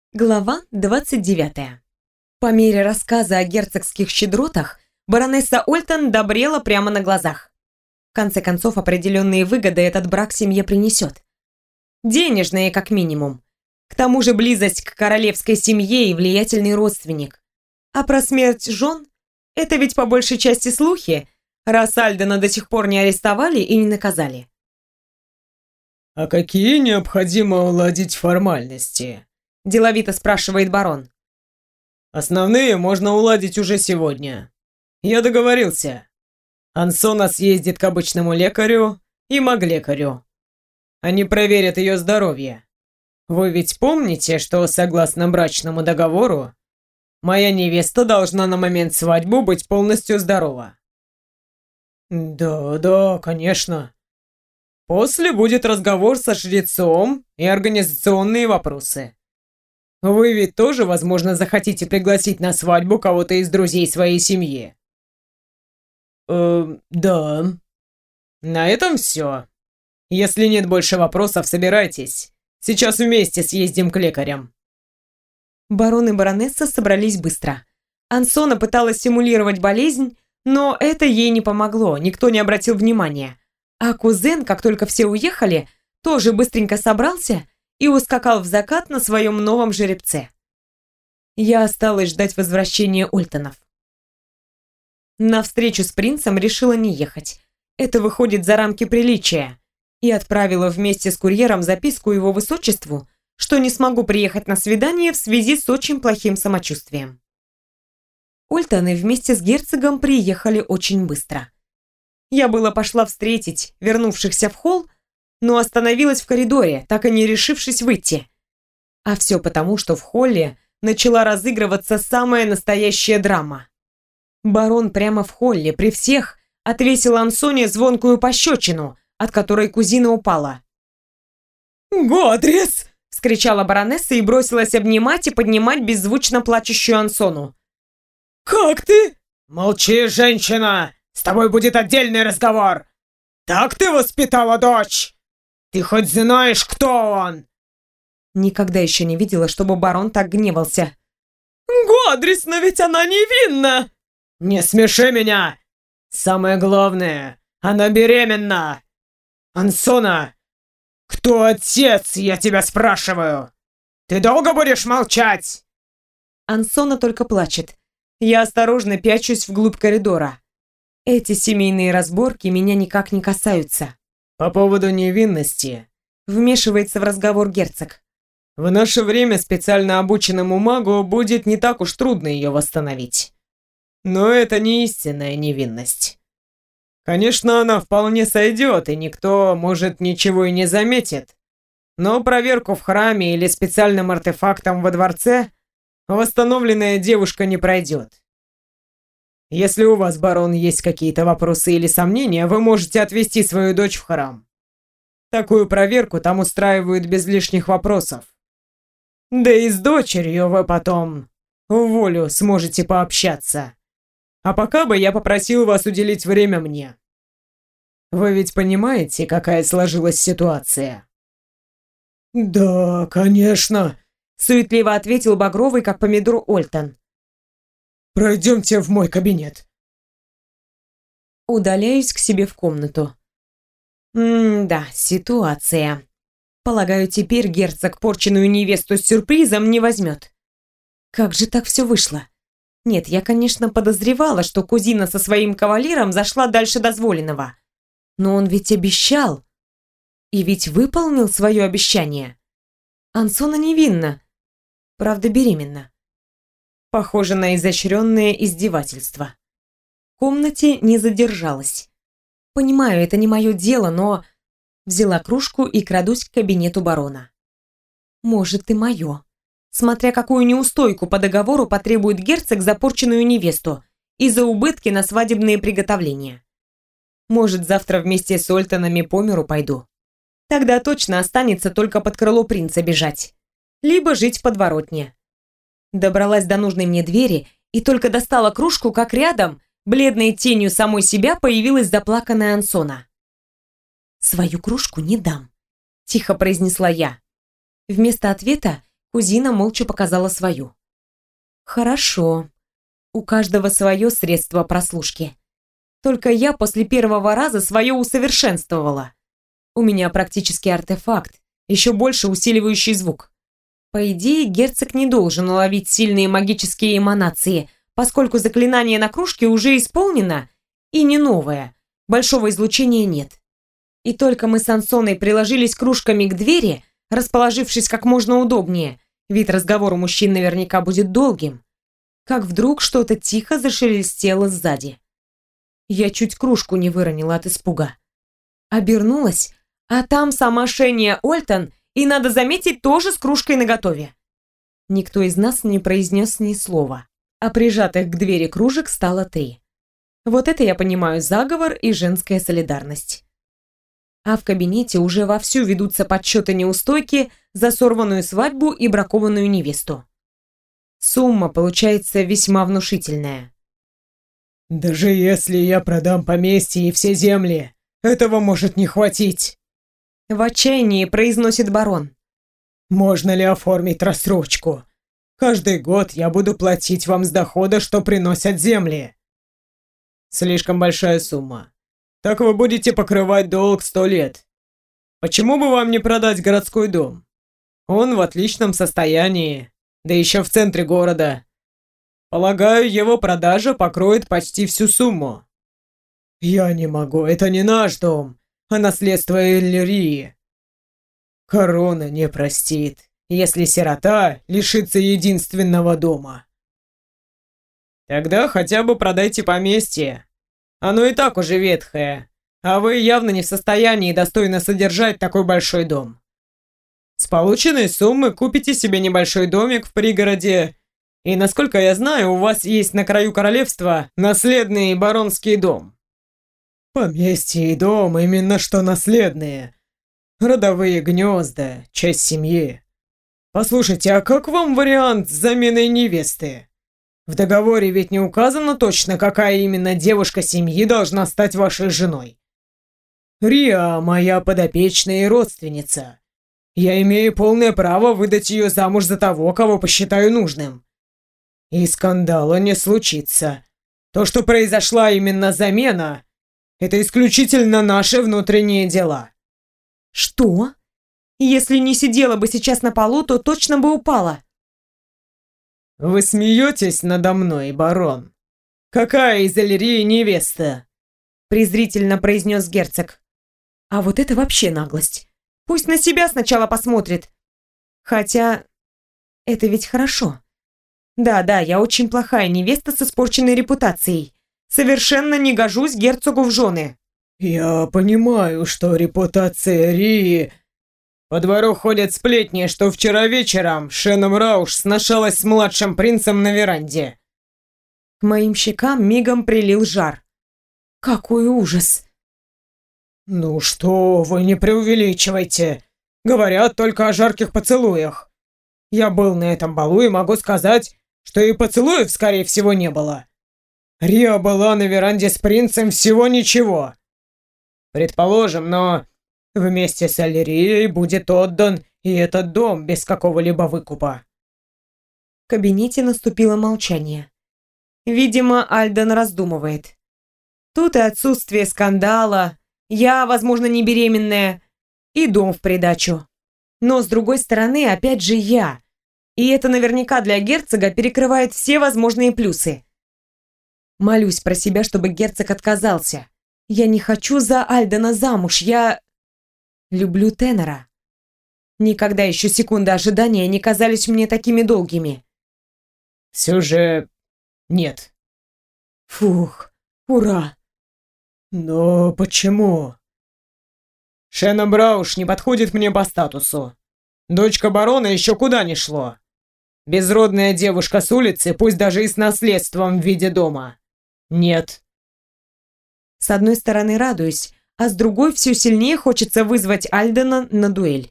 Глава 29. По мере рассказа о герцогских щедротах, баронесса Ольтон добрела прямо на глазах. В конце концов, определенные выгоды этот брак семье принесет. Денежные, как минимум. К тому же близость к королевской семье и влиятельный родственник. А про смерть жен – это ведь по большей части слухи, раз Альдена до сих пор не арестовали и не наказали. «А какие необходимо уладить формальности?» – деловито спрашивает барон. «Основные можно уладить уже сегодня. Я договорился. Ансона съездит к обычному лекарю и маглекарю. Они проверят ее здоровье. Вы ведь помните, что согласно брачному договору моя невеста должна на момент свадьбы быть полностью здорова?» «Да, конечно. После будет разговор со жрецом и организационные вопросы. Вы ведь тоже, возможно, захотите пригласить на свадьбу кого-то из друзей своей семьи?» Да. На этом все. Если нет больше вопросов, собирайтесь. Сейчас вместе съездим к лекарям. Барон и баронесса собрались быстро. Ансона пыталась симулировать болезнь, но это ей не помогло, никто не обратил внимания. А кузен, как только все уехали, тоже быстренько собрался и ускакал в закат на своем новом жеребце. Я осталась ждать возвращения Ольтонов. На встречу с принцем решила не ехать. Это выходит за рамки приличия. И отправила вместе с курьером записку его высочеству, что не смогу приехать на свидание в связи с очень плохим самочувствием. Ольтоны вместе с герцогом приехали очень быстро. Я было пошла встретить вернувшихся в холл, но остановилась в коридоре, так и не решившись выйти. А все потому, что в холле начала разыгрываться самая настоящая драма. Барон прямо в холле при всех отвесил Ансоне звонкую пощечину, от которой кузина упала. «Годрис!» — вскричала баронесса и бросилась обнимать и поднимать беззвучно плачущую Ансону. «Как ты?» «Молчи, женщина! С тобой будет отдельный разговор! Так ты воспитала дочь? Ты хоть знаешь, кто он?» Никогда еще не видела, чтобы барон так гневался. «Годрис, но ведь она невинна!» «Не смеши меня! Самое главное, она беременна! Ансона, кто отец, я тебя спрашиваю? Ты долго будешь молчать?» Ансона только плачет. Я осторожно пячусь вглубь коридора. Эти семейные разборки меня никак не касаются. «По поводу невинности», — вмешивается в разговор герцог. «В наше время специально обученному магу будет не так уж трудно ее восстановить. Но это не истинная невинность. Конечно, она вполне сойдет, и никто, может, ничего и не заметит. Но проверку в храме или специальным артефактом во дворце восстановленная девушка не пройдет. Если у вас, барон, есть какие-то вопросы или сомнения, вы можете отвезти свою дочь в храм. Такую проверку там устраивают без лишних вопросов. Да и с дочерью вы потом в волю сможете пообщаться. А пока бы я попросил вас уделить время мне. Вы ведь понимаете, какая сложилась ситуация?» «Да, конечно», — суетливо ответил багровый, как помидор, Ольтон. «Пройдемте в мой кабинет». Удаляюсь к себе в комнату. Да, ситуация. Полагаю, теперь герцог порченную невесту с сюрпризом не возьмет. Как же так все вышло? Нет, я, конечно, подозревала, что кузина со своим кавалером зашла дальше дозволенного. Но он ведь обещал. И ведь выполнил свое обещание. Ансона невинна. Правда, беременна. Похоже на изощренное издевательство. В комнате не задержалась. Понимаю, это не мое дело, но... Взяла кружку и крадусь к кабинету барона. Может, и мое. Смотря какую неустойку по договору потребует герцог за порченную невесту и за убытки на свадебные приготовления. Может, завтра вместе с Ольтонами по миру пойду. Тогда точно останется только под крыло принца бежать. Либо жить в подворотне. Добралась до нужной мне двери и только достала кружку, как рядом, бледной тенью самой себя, появилась заплаканная Ансона. «Свою кружку не дам», — тихо произнесла я. Вместо ответа Кузина молча показала свою. Хорошо. У каждого свое средство прослушки. Только я после первого раза свое усовершенствовала. У меня практически артефакт, еще больше усиливающий звук. По идее, герцог не должен уловить сильные магические эманации, поскольку заклинание на кружке уже исполнено и не новое, большого излучения нет. И только мы с Ансоной приложились кружками к двери, расположившись как можно удобнее, вид разговора мужчин наверняка будет долгим, как вдруг что-то тихо зашелестело сзади. Я чуть кружку не выронила от испуга. Обернулась, а там сама Шения Ольтон, и, надо заметить, тоже с кружкой наготове. Никто из нас не произнес ни слова, а прижатых к двери кружек стало 3. Вот это я понимаю заговор и женская солидарность. А в кабинете уже вовсю ведутся подсчеты неустойки за сорванную свадьбу и бракованную невесту. Сумма получается весьма внушительная. «Даже если я продам поместье и все земли, этого может не хватить!» В отчаянии произносит барон. «Можно ли оформить рассрочку? Каждый год я буду платить вам с дохода, что приносят земли». «Слишком большая сумма. Так вы будете покрывать долг 100 лет. Почему бы вам не продать городской дом? Он в отличном состоянии, да еще в центре города. Полагаю, его продажа покроет почти всю сумму». «Я не могу, это не наш дом, а наследство Эльрии. Корона не простит, если сирота лишится единственного дома». «Тогда хотя бы продайте поместье. Оно и так уже ветхое, а вы явно не в состоянии достойно содержать такой большой дом. С полученной суммы купите себе небольшой домик в пригороде, и, насколько я знаю, у вас есть на краю королевства наследный баронский дом». «Поместье и дом именно что наследные. Родовые гнезда, часть семьи. Послушайте, а как вам вариант с заменой невесты? В договоре ведь не указано точно, какая именно девушка семьи должна стать вашей женой. Риа моя подопечная и родственница. Я имею полное право выдать ее замуж за того, кого посчитаю нужным. И скандала не случится. То, что произошла именно замена, это исключительно наши внутренние дела». «Что? Если не сидела бы сейчас на полу, то точно бы упала». «Вы смеетесь надо мной, барон? Какая из Эльрии невеста?» презрительно произнес герцог. А вот это вообще наглость. Пусть на себя сначала посмотрит. Хотя, это ведь хорошо. Да, я очень плохая невеста с испорченной репутацией. Совершенно не гожусь герцогу в жены. «Я понимаю, что репутация Рии...» «По двору ходят сплетни, что вчера вечером Шенном Рауш сношалась с младшим принцем на веранде». К моим щекам мигом прилил жар. Какой ужас! «Ну что вы, не преувеличивайте. Говорят только о жарких поцелуях. Я был на этом балу и могу сказать, что и поцелуев, скорее всего, не было. Риа была на веранде с принцем всего ничего. Предположим, но вместе с Эльрией будет отдан и этот дом без какого-либо выкупа». В кабинете наступило молчание. Видимо, Альден раздумывает. Тут и отсутствие скандала, я, возможно, не беременная, и дом в придачу. Но, с другой стороны, опять же я. И это наверняка для герцога перекрывает все возможные плюсы. Молюсь про себя, чтобы герцог отказался. Я не хочу за Альдена замуж, я люблю Тенора. Никогда еще секунды ожидания не казались мне такими долгими. «Все же... нет». Фух, ура. «Но почему?» «Шенна Брауш не подходит мне по статусу. Дочка барона еще куда ни шло. Безродная девушка с улицы, пусть даже и с наследством в виде дома. Нет». С одной стороны радуюсь, а с другой все сильнее хочется вызвать Альдена на дуэль.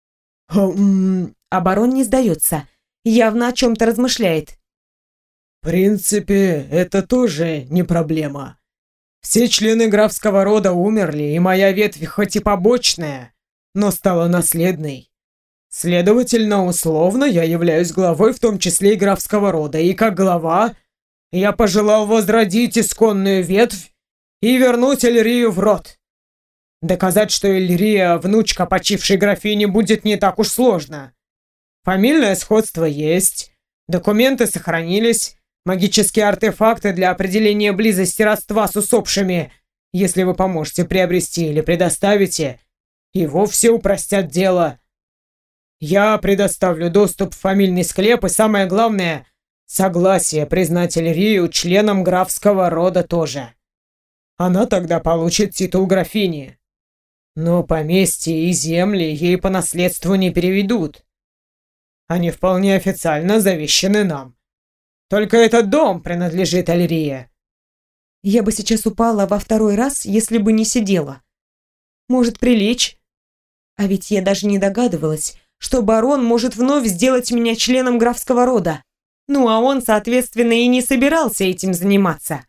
А барон не сдается, явно о чем-то размышляет. «В принципе, это тоже не проблема. Все члены графского рода умерли, и моя ветвь хоть и побочная, но стала наследной. Следовательно, условно я являюсь главой, в том числе и графского рода, и как глава я пожелал возродить исконную ветвь и вернуть Эльрию в род. Доказать, что Эльрия внучка почившей графини, будет не так уж сложно. Фамильное сходство есть, документы сохранились, магические артефакты для определения близости родства с усопшими, если вы поможете приобрести или предоставите, и вовсе упростят дело. Я предоставлю доступ в фамильный склеп и, самое главное, согласие признать Эльрию членом графского рода тоже. Она тогда получит титул графини. Но поместье и земли ей по наследству не переведут. Они вполне официально завещаны нам. Только этот дом принадлежит Эльрии. Я бы сейчас упала во второй раз, если бы не сидела. Может, прилечь? А ведь я даже не догадывалась, что барон может вновь сделать меня членом графского рода. Ну, а он, соответственно, и не собирался этим заниматься.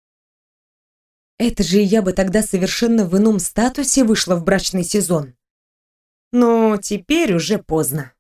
Это же я бы тогда совершенно в ином статусе вышла в брачный сезон. Но теперь уже поздно.